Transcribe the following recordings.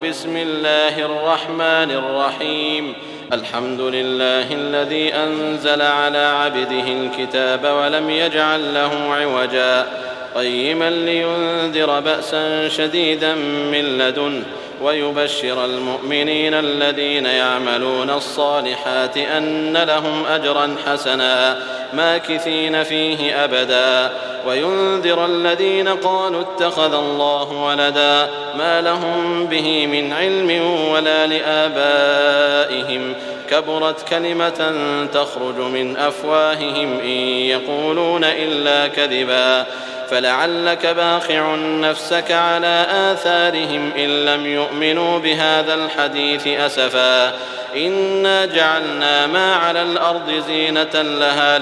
بسم الله الرحمن الرحيم الحمد لله الذي أنزل على عبده الكتاب ولم يجعل له عوجا قيما لينذر بأسا شديدا من لدنه ويبشر المؤمنين الذين يعملون الصالحات أن لهم أجرا حسنا ماكثين فيه أبدا وينذر الذين قالوا اتخذ الله ولدا ما لهم به من علم ولا لآبائهم كبرت كلمة تخرج من أفواههم إن يقولون إلا كذبا فلعلك باخع نفسك على آثارهم إن لم يؤمنوا بهذا الحديث أسفا إنا جعلنا ما على الأرض زينة لها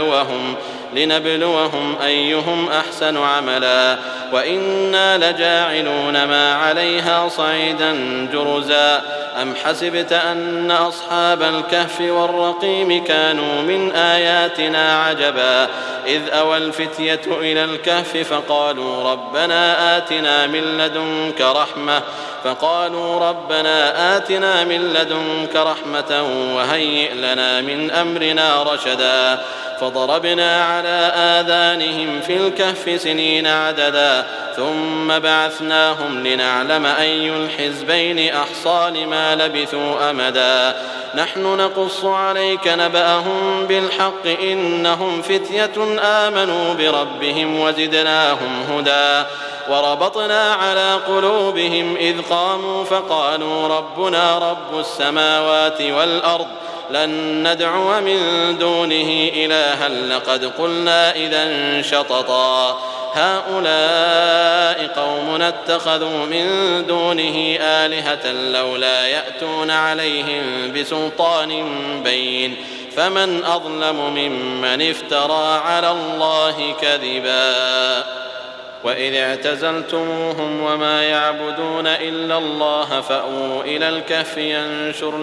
لنبلوهم أيهم أحسن عملا وإنا لجاعلون ما عليها صعيدا جرزا أم حسبت أن أصحاب الكهف والرقيم كانوا من آياتنا عجبا إذ أوى الفتية إلى الكهف فقالوا ربنا آتنا من لدنك رحمة وهيئ لنا من أمرنا رشدا فضربنا على آذانهم في الكهف سنين عددا ثم بعثناهم لنعلم أي الحزبين أحصى لما لبثوا أمدا نحن نقص عليك نبأهم بالحق إنهم فتية آمنوا بربهم وزدناهم هدى وربطنا على قلوبهم إذ قاموا فقالوا ربنا رب السماوات والأرض لن ندعو من دونه إلها لقد قلنا إذا شططا هؤلاء قومنا اتخذوا من دونه آلهة لولا يأتون عليهم بسلطان بين فمن أظلم ممن افترى على الله كذبا وإذ اعتزلتموهم وما يعبدون إلا الله فأووا إلى الكهف ينشر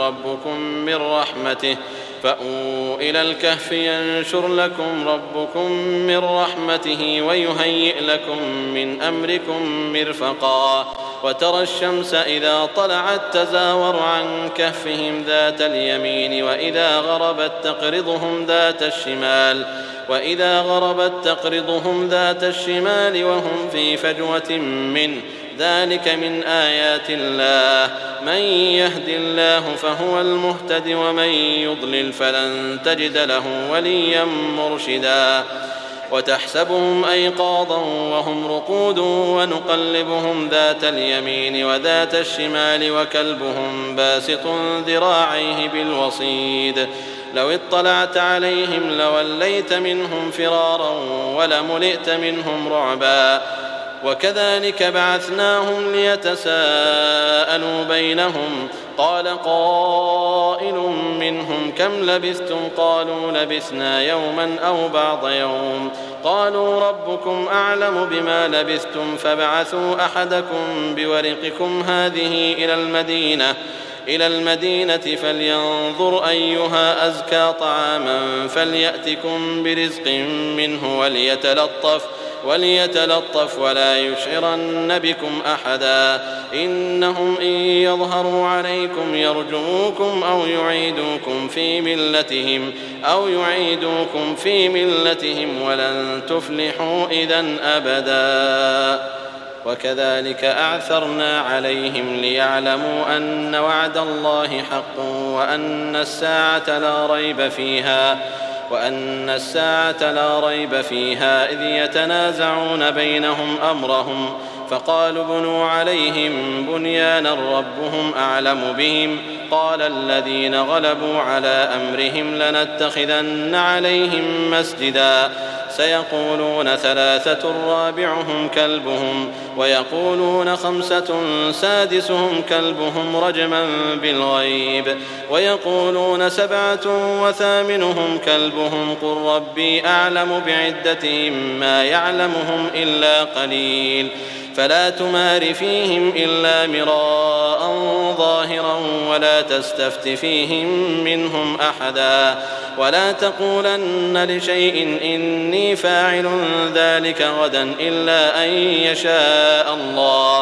لكم ربكم من رحمته ويهيئ لكم من أمركم مرفقا وترى الشمس إذا طلعت تزاور عن كهفهم ذات اليمين وإذا غربت تقرضهم ذات الشمال وهم في فجوة منه ذلك من آيات الله من يهد الله فهو المهتد ومن يضلل فلن تجد له وليا مرشدا وتحسبهم أيقاظا وهم رقود ونقلبهم ذات اليمين وذات الشمال وكلبهم باسط ذراعيه بالوصيد لو اطلعت عليهم لوليت منهم فرارا ولملئت منهم رعبا وكذلك بعثناهم ليتساءلوا بينهم قال قائل منهم كم لبثتم قالوا لبثنا يوما أو بعض يوم قالوا ربكم أعلم بما لبثتم فابعثوا أحدكم بورقكم هذه إلى المدينة فلينظر أيها أزكى طعاما فليأتكم برزق منه وليتلطف ولا يشعرن بكم أحدا إنهم إن يظهروا عليكم يرجموكم أو يعيدوكم في ملتهم ولن تفلحوا إذن أبدا وكذلك أعثرنا عليهم ليعلموا أن وعد الله حق وأن الساعة لا ريب فيها إذ يتنازعون بينهم أمرهم فقالوا بنوا عليهم بنيانا ربهم أعلم بهم قال الذين غلبوا على أمرهم لنتخذن عليهم مسجدا سيقولون 3 رابعهم كلبهم ويقولون 5 سادسهم كلبهم رجما بالغيب ويقولون 7 وثامنهم كلبهم قل ربي أعلم بعدتهم ما يعلمهم إلا قليل فلا تمار فيهم إلا مراء ظاهرا ولا تستفت فيهم منهم أحدا ولا تقولن لشيء إني فاعل ذلك غدا إلا أن يشاء الله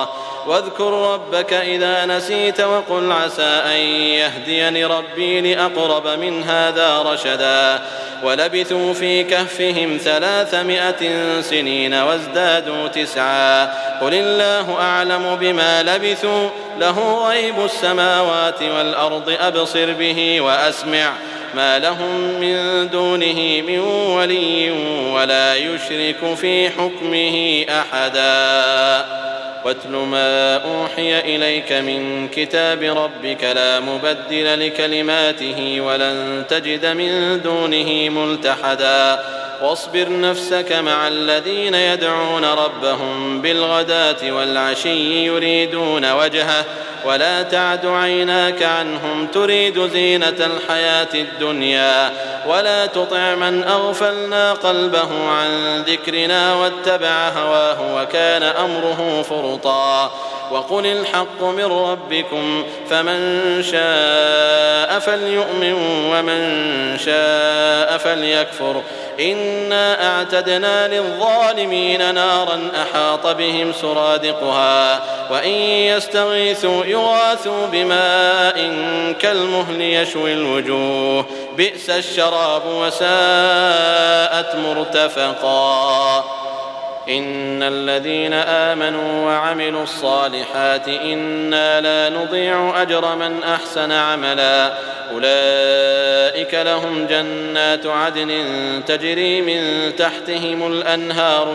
واذكر ربك إذا نسيت وقل عسى أن يهديني ربي لأقرب من هذا رشدا ولبثوا في كهفهم 300 سنين وازدادوا 9 قل الله أعلم بما لبثوا له غيب السماوات والأرض أبصر به وأسمع ما لهم من دونه من ولي ولا يشرك في حكمه أحدا واتل ما أوحي إليك من كتاب ربك لا مبدل لكلماته ولن تجد من دونه ملتحدا واصبر نفسك مع الذين يدعون ربهم بالغداة والعشي يريدون وجهه ولا تعد عيناك عنهم تريد زينة الحياة الدنيا ولا تطع من أغفلنا قلبه عن ذكرنا واتبع هواه وكان أمره فرطا وقل الحق من ربكم فمن شاء فليؤمن ومن شاء فليكفر إنا أعتدنا للظالمين نارا أحاط بهم سرادقها وإن يستغيثوا يغاثوا بماء كالمهل يشوي الوجوه بئس الشراب وساءت مرتفقا إن الذين آمنوا وعملوا الصالحات إنا لا نضيع أجر من أحسن عملا أولئك لهم جنات عدن تجري من تحتهم الأنهار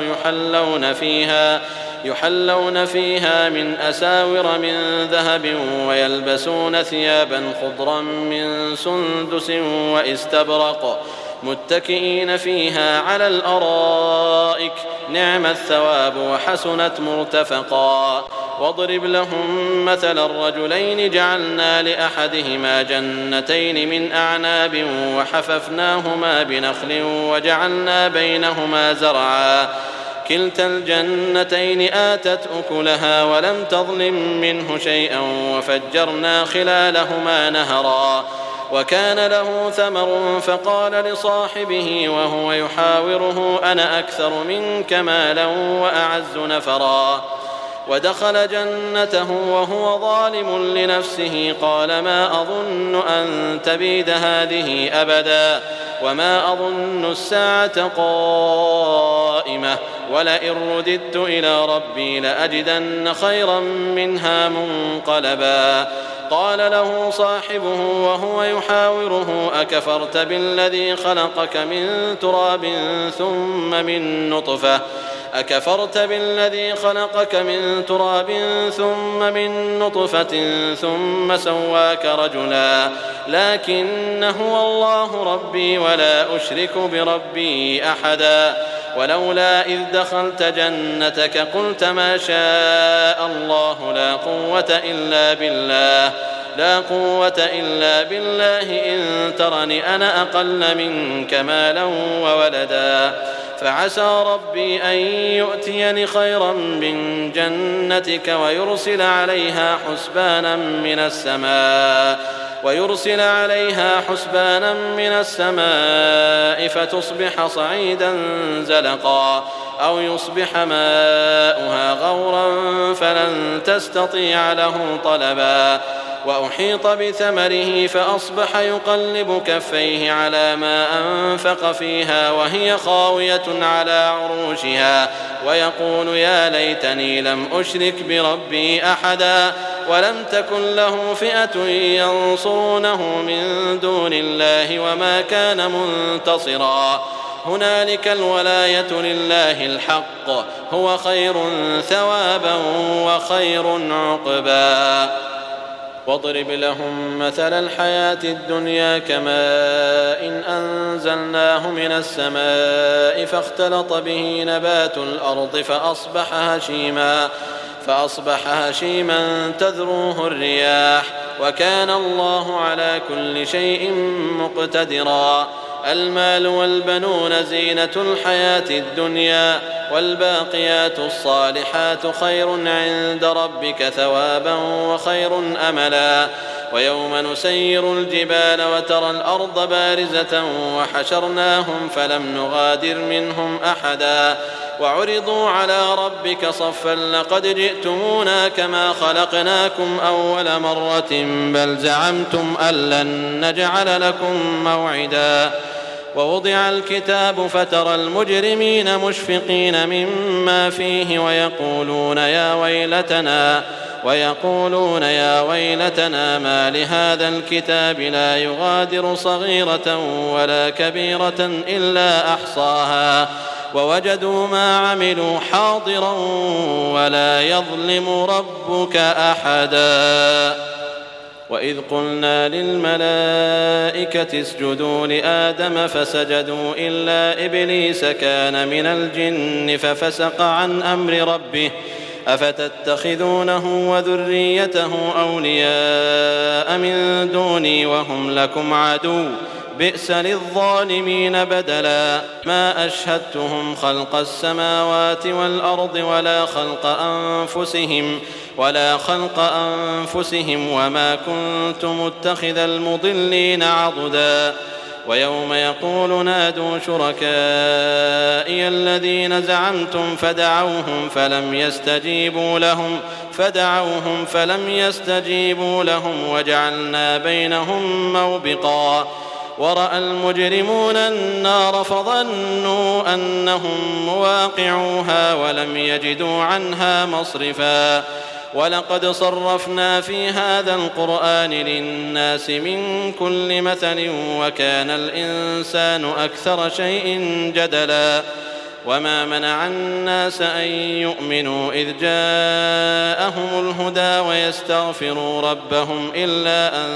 يحلون فيها من أساور من ذهب ويلبسون ثيابا خضرا من سندس واستبرق متكئين فيها على الأرائك نعم الثواب وحسنت مرتفقا واضرب لهم مثل الرجلين جعلنا لأحدهما جنتين من أعناب وحففناهما بنخل وجعلنا بينهما زرعا كلتا الجنتين آتت أكلها ولم تظلم منه شيئا وفجرنا خلالهما نهرا وكان له ثمر فقال لصاحبه وهو يحاوره أنا أكثر منك مالا وأعز نفرا ودخل جنته وهو ظالم لنفسه قال ما أظن أن تبيد هذه أبدا وما أظن الساعة قائمة ولئن رددت إلى ربي لأجدن خيرا منها منقلبا قال له صاحبه وهو يحاوره أكفرت بالذي خلقك من تراب ثم من نطفة ثم سواك رجلا لكن هو الله ربي ولا أشرك بربي أحدا ولولا إذ دخلت جنتك قلت ما شاء الله لا قوة إلا بالله إن ترني أنا أقل منك مالا وولدا فعسى ربي أن يؤتيني خيرا من جنتك ويرسل عليها حسبانا من السماء فتصبح صعيدا زلقا أو يصبح ماؤها غورا فلن تستطيع له طلبا وأحيط بثمره فأصبح يقلب كفيه على ما أنفق فيها وهي خاوية على عروشها ويقول يا ليتني لم أشرك بربي أحدا ولم تكن له فئة ينصرونه من دون الله وما كان منتصرا هنالك الولاية لله الحق هو خير ثوابا وخير عقبا واضرب لهم مثل الحياة الدنيا كماء إن أنزلناه من السماء فاختلط به نبات الأرض فأصبح هشيما تذروه الرياح وكان الله على كل شيء مقتدرا المال والبنون زينة الحياة الدنيا والباقيات الصالحات خير عند ربك ثوابا وخير أملا ويوم نسير الجبال وترى الأرض بارزة وحشرناهم فلم نغادر منهم أحدا وعرضوا على ربك صفا لقد جئتمونا كما خلقناكم أول مرة بل زعمتم أن لن نجعل لكم موعدا ووضع الكتاب فترى المجرمين مشفقين مما فيه ويقولون يا ويلتنا ما لهذا الكتاب لا يغادر صغيرة ولا كبيرة إلا أحصاها ووجدوا ما عملوا حاضرا ولا يظلم ربك أحدا وإذ قلنا للملائكة اسجدوا لآدم فسجدوا إلا إبليس كان من الجن ففسق عن أمر ربه أفتتخذونه وذريته أولياء من دوني وهم لكم عدو بئس للظالمين بدلا ما أشهدتهم خلق السماوات والأرض ولا خلق أنفسهم وما كنت متخذ المضلين عضدا ويوم يقول نادوا شركائي الذين زعمتم فدعوهم فلم يستجيبوا لهم وجعلنا بينهم موبقا ورأى المجرمون النار فظنوا أنهم مواقعوها ولم يجدوا عنها مصرفا ولقد صرفنا في هذا القرآن للناس من كل مثل وكان الإنسان أكثر شيء جدلا وما منع الناس أن يؤمنوا إذ جاءهم الهدى ويستغفروا ربهم إلا أن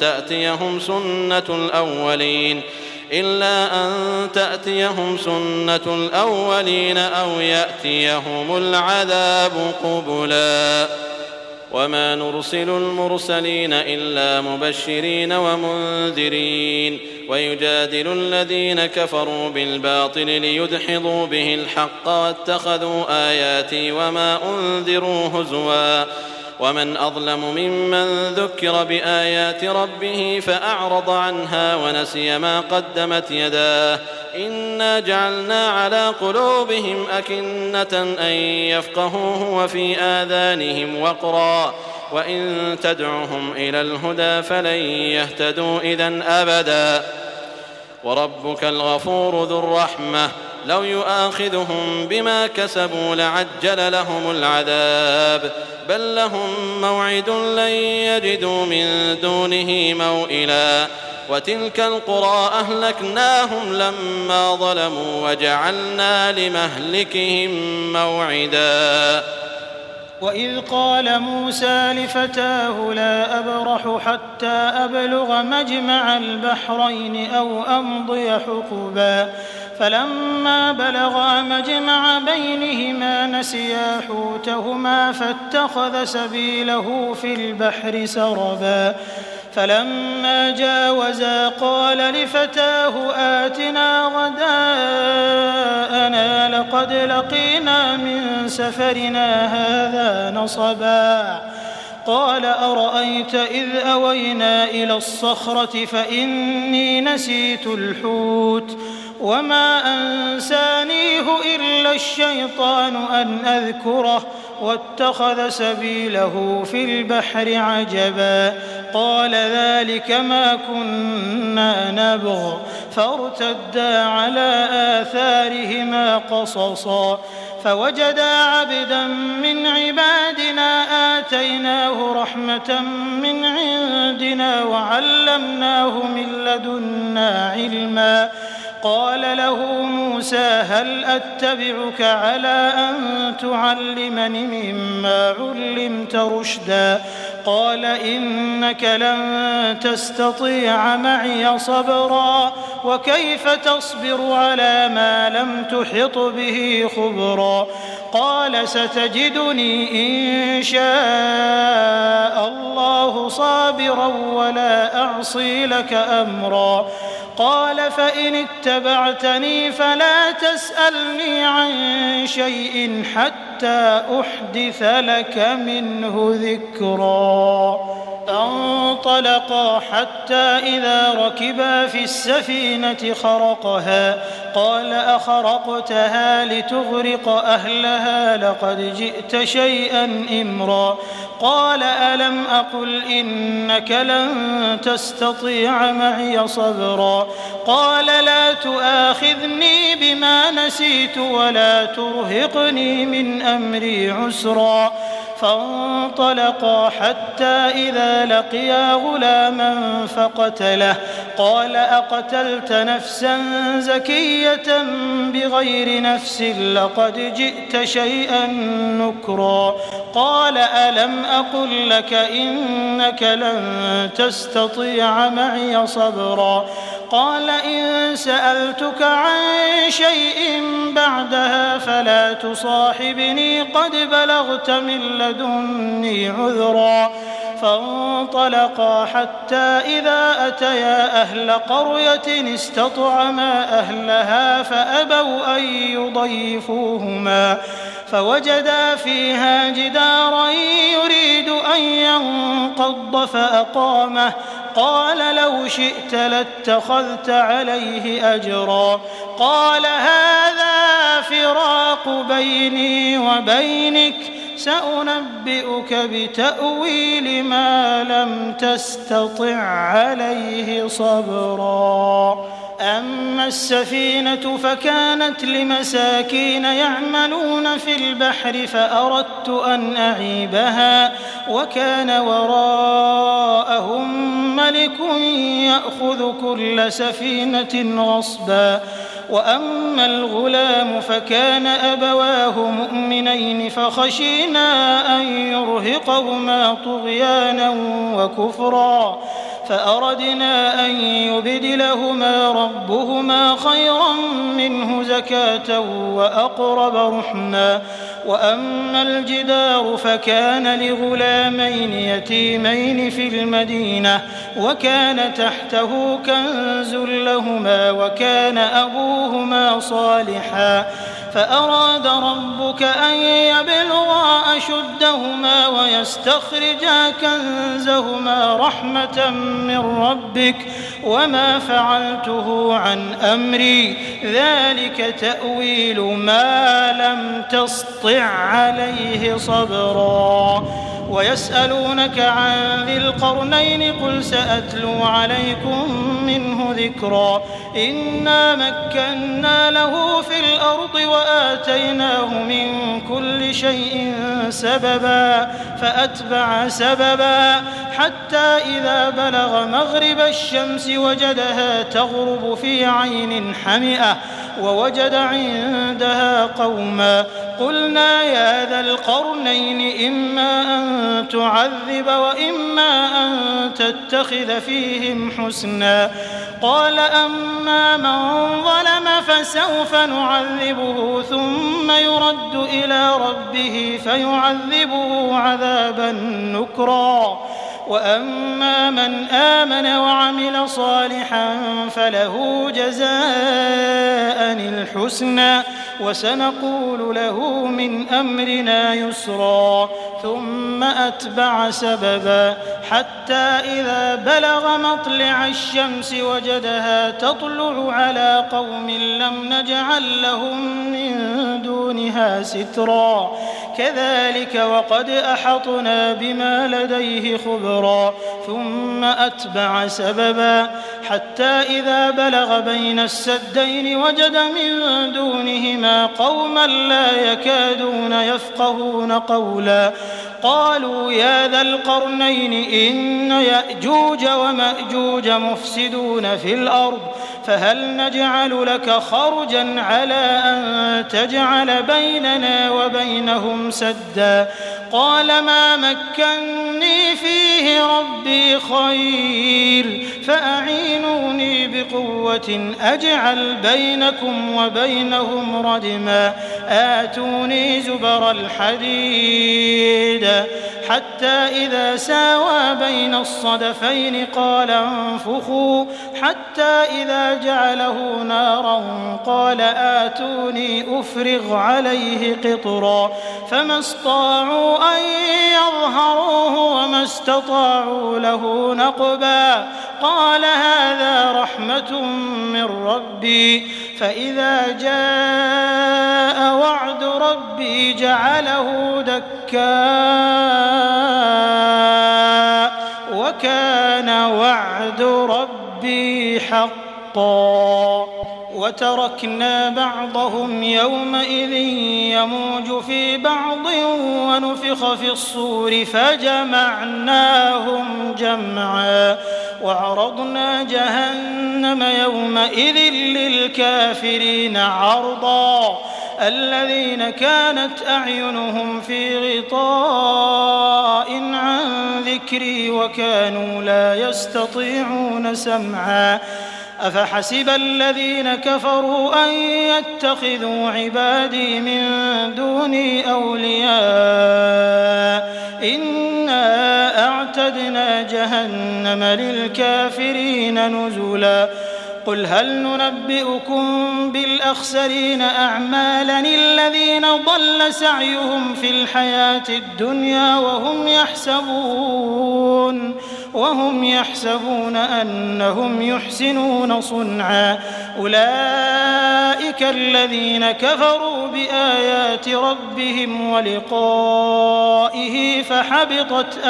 تأتيهم سنة الأولين أو يأتيهم العذاب قبلا وما نرسل المرسلين إلا مبشرين ومنذرين ويجادل الذين كفروا بالباطل ليدحضوا به الحق واتخذوا آياتي وما أنذروا هزوا ومن أظلم ممن ذكر بآيات ربه فأعرض عنها ونسي ما قدمت يداه إنا جعلنا على قلوبهم أكنة أن يفقهوه وفي آذانهم وقرا وإن تدعهم إلى الهدى فلن يهتدوا إذن أبدا وربك الغفور ذو الرحمة لو يؤاخذهم بما كسبوا لعجل لهم العذاب بل لهم موعد لن يجدوا من دونه موئلا وتلك القرى أهلكناهم لما ظلموا وجعلنا لمهلكهم موعدا وإذ قال موسى لفتاه لا أبرح حتى أبلغ مجمع البحرين أو أمضي حقبا فلما بلغا مجمع بينهما نسيا حوتهما فاتخذ سبيله في البحر سربا فلما جاوزا قال لفتاه آتنا غداءنا لقد لقينا من سفرنا هذا نصبا قال أرأيت إذ أوينا إلى الصخرة فإني نسيت الحوت وما أنسانيه إلا الشيطان أن أذكره واتخذ سبيله في البحر عجبا قال ذلك ما كنا نبغ فارتدا على آثارهما قصصا فوجدا عبدا من عبادنا آتيناه رحمة من عندنا وعلمناه من لدنا علما قال له موسى هل أتبعك على أن تعلمني مما علمت رشدا قال إنك لن تستطيع معي صبرا وكيف تصبر على ما لم تحط به خبرا قال ستجدني إن شاء الله صابرا ولا أعصي لك أمرا قال فإن اتبعتني فلا تسألني عن شيء حتى أحدث لك منه ذكرا فانطلقا حتى إذا ركبا في السفينة خرقها قال أخرقتها لتغرق أهلها لقد جئت شيئا إمرا قال ألم أقل إنك لن تستطيع معي صبرا قال لا تؤاخذني بما نسيت ولا ترهقني من أمري عسرا فانطلقا حتى إذا لقيا غلاما فقتله قال أقتلت نفسا زكية بغير نفس لقد جئت شيئا نكرا قال ألم أقل لك إنك لن تستطيع معي صبرا قال إن سألتك عن شيء بعدها فلا تصاحبني قد بلغت من لدني عذرا فانطلقا حتى إذا أتيا أهل قرية استطعما أهلها فأبوا أن يضيفوهما فوجدا فيها جدارا يريد أن ينقض فأقامه قال لو شئت لاتخذت عليه أجرا قال هذا فراق بيني وبينك سأنبئك بتأويل ما لم تستطع عليه صبرا أما السفينة فكانت لمساكين يعملون في البحر فأردت أن أعيبها وكان وراءهم ملك يأخذ كل سفينة غصبا وأما الغلام فكان أبواه مؤمنين فخشينا أن يرهقهما طغيانا وكفرا فأردنا أن يبدلهما ربهما خيرا منه زكاة وأقرب رحما وأما الجدار فكان لغلامين يتيمين في المدينة وكان تحته كنز لهما وكان أبوهما صالحا فأراد ربك أن يبلغا أشدهما ويستخرجا كنزهما رحمة من ربك وما فعلته عن أمري ذلك تأويل ما لم تسطع عليه صبرا ويسألونك عن ذي القرنين قل سأتلو عليكم منه ذكرا إنا مكنا له في الأرض وآتيناه من كل شيء سببا فأتبع سببا حتى إذا بلغ مغرب الشمس وجدها تغرب في عين حمئة ووجد عندها قوما قلنا يا ذا القرنين إما أن تعذب وإما أن تتخذ فيهم حسنا قال أما من ظلم فسوف نعذبه ثم يرد إلى ربه فيعذبه عذابا نكرا وأما من آمن وعمل صالحا فله جزاء الحسنى وسنقول له من أمرنا يسرا ثم أتبع سببا حتى إذا بلغ مطلع الشمس وجدها تطلع على قوم لم نجعل لهم من دونها سترا كذلك وقد أحطنا بما لديه خبرا ثم أتبع سببا حتى إذا بلغ بين السدين وجد من دونهما قوما لا يكادون يفقهون قولا قالوا يا ذا القرنين إن يأجوج ومأجوج مفسدون في الأرض فهل نجعل لك خرجا على أن تجعل بيننا وبينهم سدا قال ما مكني فيه ربي خير فأعينوني بقوة أجعل بينكم وبينهم ردما آتوني زبر الحديد حتى إذا ساوى بين الصدفين قال انفخوا حتى إذا جعله نارا قال آتوني أفرغ عليه قطرا فما استطاعوا أن يظهروه وما استطاعوا له نقبا قال هذا رحمة من ربي فإذا جاء وعد ربي جعله دكاء وكان وعد ربي حقا وتركنا بعضهم يومئذ يموج في بعض ونفخ في الصور فجمعناهم جمعا وعرضنا جهنم يومئذ للكافرين عرضا الذين كانت أعينهم في غطاء عن ذكري وكانوا لا يستطيعون سمعا أفحسب الذين كفروا أن يتخذوا عبادي من دوني أولياء إنا أعتدنا جهنم للكافرين نزلا قل هل ننبئكم بالأخسرين أعمالا الذين ضل سعيهم في الحياة الدنيا وهم يحسبون أنهم يحسنون صنعا أولئك الذين كفروا بآيات ربهم ولقائه فحبطت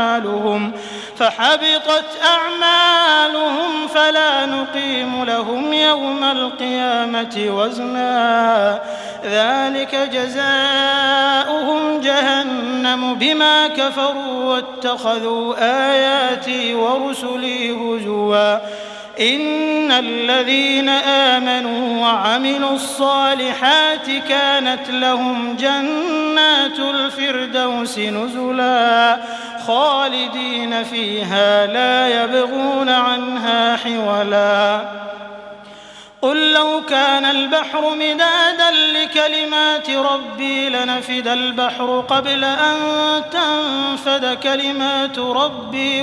أعمالهم فلا نقيم لهم يوم القيامة وزنا ذلك جزاؤهم جهنم بما كفروا واتخذوا آياتي ورسلي هزوا إن الذين آمنوا وعملوا الصالحات كانت لهم جنات الفردوس نزلا خالدين فيها لا يبغون عنها حولا قل لو كان البحر مدادا لكلمات ربي لنفد البحر قبل أن تنفد كلمات ربي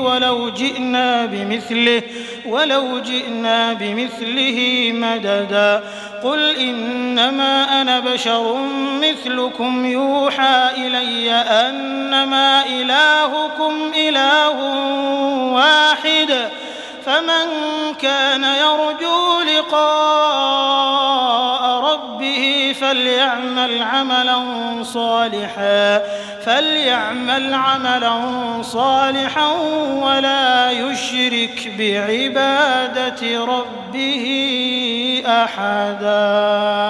ولو جئنا بمثله مددا قل إنما أنا بشر مثلكم يوحى إلي أنما إلهكم إله واحد فمن كان يرجو لقاء ربه فليعمل عملا صالحا ولا يشرك بعبادة ربه أحدا.